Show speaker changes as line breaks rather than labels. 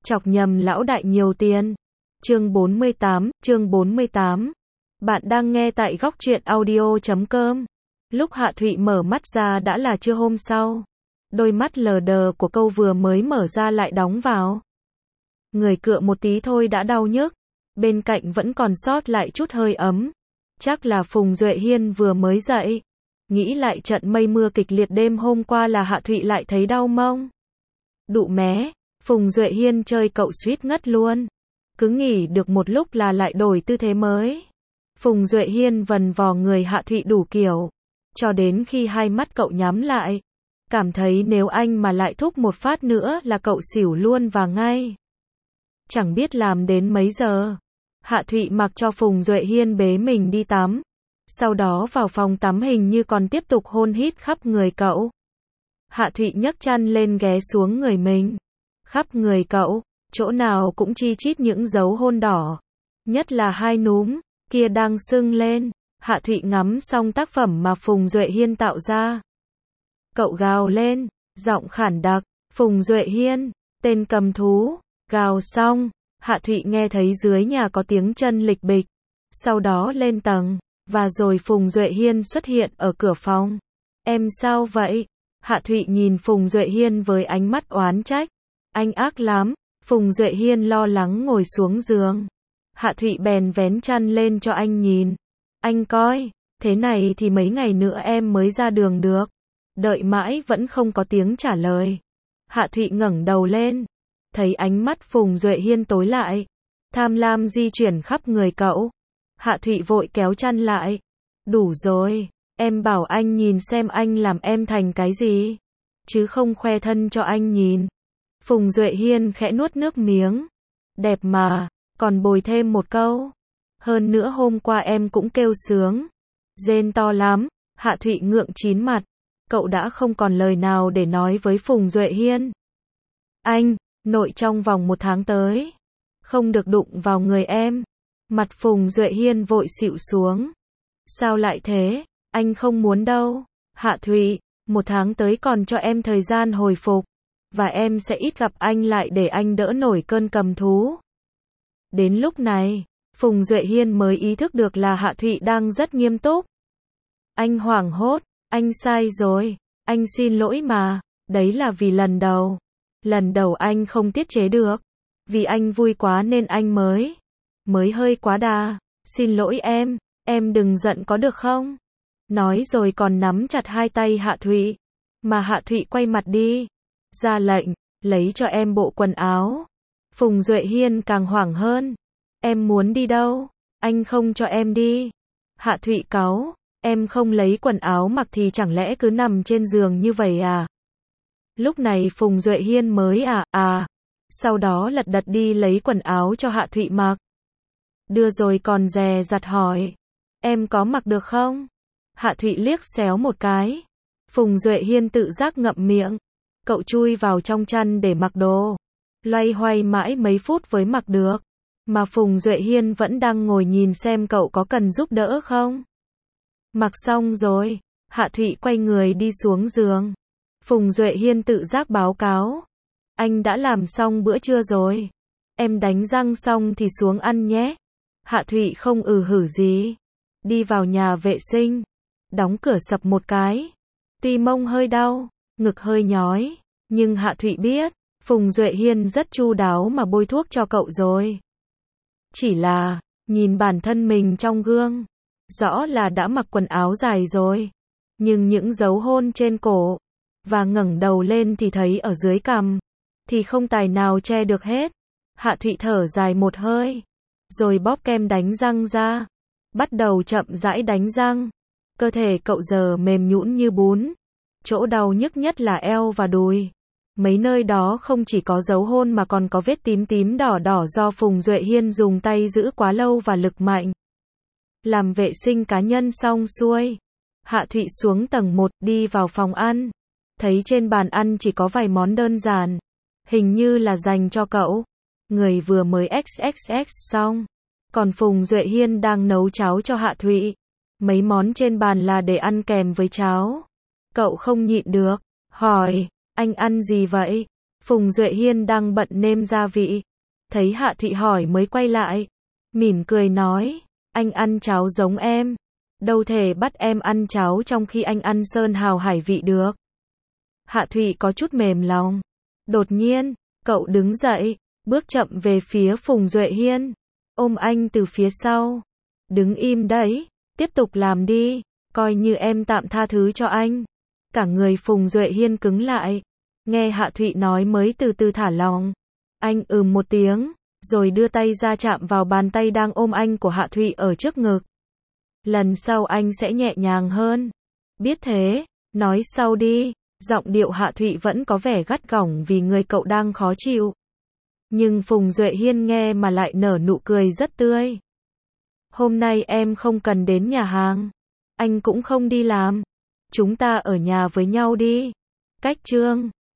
chọc nhầm lão đại nhiều tiền. Chương 48. Bạn đang nghe tại góc truyện audio.com. Lúc Hạ Thụy mở mắt ra đã là trưa hôm sau. Đôi mắt lờ đờ của cậu vừa mới mở ra lại đóng vào. Người cựa một tí thôi đã đau nhức. Bên cạnh vẫn còn sót lại chút hơi ấm. Chắc là Phùng Duệ Hiên vừa mới dậy. Nghĩ lại trận mây mưa kịch liệt đêm hôm qua là Hạ Thụy lại thấy đau mông. Đụ mé, Phùng Duệ Hiên chơi cậu suýt ngất luôn. Cứ nghỉ được một lúc là lại đổi tư thế mới. Phùng Duệ Hiên vần vò người Hạ Thụy đủ kiểu. Cho đến khi hai mắt cậu nhắm lại. Cảm thấy nếu anh mà lại thúc một phát nữa là cậu xỉu luôn và ngay. Chẳng biết làm đến mấy giờ. Hạ Thụy mặc cho Phùng Duệ Hiên bế mình đi tắm. Sau đó vào phòng tắm hình như còn tiếp tục hôn hít khắp người cậu. Hạ Thụy nhấc chăn lên ghé xuống người mình. Khắp người cậu, chỗ nào cũng chi chít những dấu hôn đỏ. Nhất là hai núm, kia đang sưng lên. Hạ Thụy ngắm xong tác phẩm mà Phùng Duệ Hiên tạo ra. Cậu gào lên, giọng khản đặc, Phùng Duệ Hiên, tên cầm thú. Gào xong, Hạ Thụy nghe thấy dưới nhà có tiếng chân lịch bịch. Sau đó lên tầng, và rồi Phùng Duệ Hiên xuất hiện ở cửa phòng. Em sao vậy? Hạ Thụy nhìn Phùng Duệ Hiên với ánh mắt oán trách. Anh ác lắm. Phùng Duệ Hiên lo lắng ngồi xuống giường. Hạ Thụy bèn vén chăn lên cho anh nhìn. Anh coi, thế này thì mấy ngày nữa em mới ra đường được. Đợi mãi vẫn không có tiếng trả lời. Hạ Thụy ngẩng đầu lên. Thấy ánh mắt Phùng Duệ Hiên tối lại. Tham lam di chuyển khắp người cậu. Hạ Thụy vội kéo chăn lại. Đủ rồi, em bảo anh nhìn xem anh làm em thành cái gì. Chứ không khoe thân cho anh nhìn. Phùng Duệ Hiên khẽ nuốt nước miếng. Đẹp mà, còn bồi thêm một câu. Hơn nữa hôm qua em cũng kêu sướng. Rên to lắm. Hạ Thụy ngượng chín mặt. Cậu đã không còn lời nào để nói với Phùng Duệ Hiên. Anh, nội trong vòng 1 tháng tới. Không được đụng vào người em. Mặt Phùng Duệ Hiên vội xịu xuống. Sao lại thế? Anh không muốn đâu. Hạ Thụy, 1 tháng tới còn cho em thời gian hồi phục. Và em sẽ ít gặp anh lại để anh đỡ nổi cơn cầm thú. Đến lúc này, Phùng Duệ Hiên mới ý thức được là Hạ Thụy đang rất nghiêm túc. Anh hoảng hốt. Anh sai rồi. Anh xin lỗi mà. Đấy là vì lần đầu. Lần đầu anh không tiết chế được. Vì anh vui quá nên anh mới hơi quá đà. Xin lỗi em đừng giận có được không? Nói rồi còn nắm chặt hai tay Hạ Thụy. Mà Hạ Thụy quay mặt đi. Ra lệnh, lấy cho em bộ quần áo. Phùng Duệ Hiên càng hoảng hơn. Em muốn đi đâu? Anh không cho em đi. Hạ Thụy cáu. Em không lấy quần áo mặc thì chẳng lẽ cứ nằm trên giường như vậy à? Lúc này Phùng Duệ Hiên mới sau đó lật đật đi lấy quần áo cho Hạ Thụy mặc. Đưa rồi còn dè dặt hỏi. Em có mặc được không? Hạ Thụy liếc xéo một cái. Phùng Duệ Hiên tự giác ngậm miệng. Cậu chui vào trong chăn để mặc đồ. Loay hoay mãi mấy phút mới mặc được. Mà Phùng Duệ Hiên vẫn đang ngồi nhìn xem cậu có cần giúp đỡ không. Mặc xong rồi, Hạ Thụy quay người đi xuống giường. Phùng Duệ Hiên tự giác báo cáo. Anh đã làm xong bữa trưa rồi. Em đánh răng xong thì xuống ăn nhé. Hạ Thụy không hử gì. Đi vào nhà vệ sinh. Đóng cửa sập một cái. Tuy mông hơi đau, ngực hơi nhói. Nhưng Hạ Thụy biết, Phùng Duệ Hiên rất chu đáo mà bôi thuốc cho cậu rồi. Chỉ là, nhìn bản thân mình trong gương. Rõ là đã mặc quần áo dài rồi. Nhưng những dấu hôn trên cổ. Và ngẩng đầu lên thì thấy ở dưới cằm. Thì không tài nào che được hết. Hạ Thụy thở dài một hơi. Rồi bóp kem đánh răng ra. Bắt đầu chậm rãi đánh răng. Cơ thể cậu giờ mềm nhũn như bún. Chỗ đau nhức nhất là eo và đùi. Mấy nơi đó không chỉ có dấu hôn mà còn có vết tím tím đỏ đỏ do Phùng Duệ Hiên dùng tay giữ quá lâu và lực mạnh. Làm vệ sinh cá nhân xong xuôi. Hạ Thụy xuống tầng 1 đi vào phòng ăn. Thấy trên bàn ăn chỉ có vài món đơn giản. Hình như là dành cho cậu. Người vừa mới XXX xong. Còn Phùng Duệ Hiên đang nấu cháo cho Hạ Thụy. Mấy món trên bàn là để ăn kèm với cháo. Cậu không nhịn được. Hỏi, anh ăn gì vậy? Phùng Duệ Hiên đang bận nêm gia vị. Thấy Hạ Thụy hỏi mới quay lại. Mỉm cười nói, anh ăn cháo giống em. Đâu thể bắt em ăn cháo trong khi anh ăn sơn hào hải vị được. Hạ Thụy có chút mềm lòng. Đột nhiên, cậu đứng dậy, bước chậm về phía Phùng Duệ Hiên, ôm anh từ phía sau. Đứng im đấy, tiếp tục làm đi, coi như em tạm tha thứ cho anh. Cả người Phùng Duệ Hiên cứng lại, nghe Hạ Thụy nói mới từ từ thả lòng. Anh một tiếng, rồi đưa tay ra chạm vào bàn tay đang ôm anh của Hạ Thụy ở trước ngực. Lần sau anh sẽ nhẹ nhàng hơn. Biết thế, nói sau đi. Giọng điệu Hạ Thụy vẫn có vẻ gắt gỏng vì người cậu đang khó chịu. Nhưng Phùng Duệ Hiên nghe mà lại nở nụ cười rất tươi. Hôm nay em không cần đến nhà hàng. Anh cũng không đi làm. Chúng ta ở nhà với nhau đi. Cách chương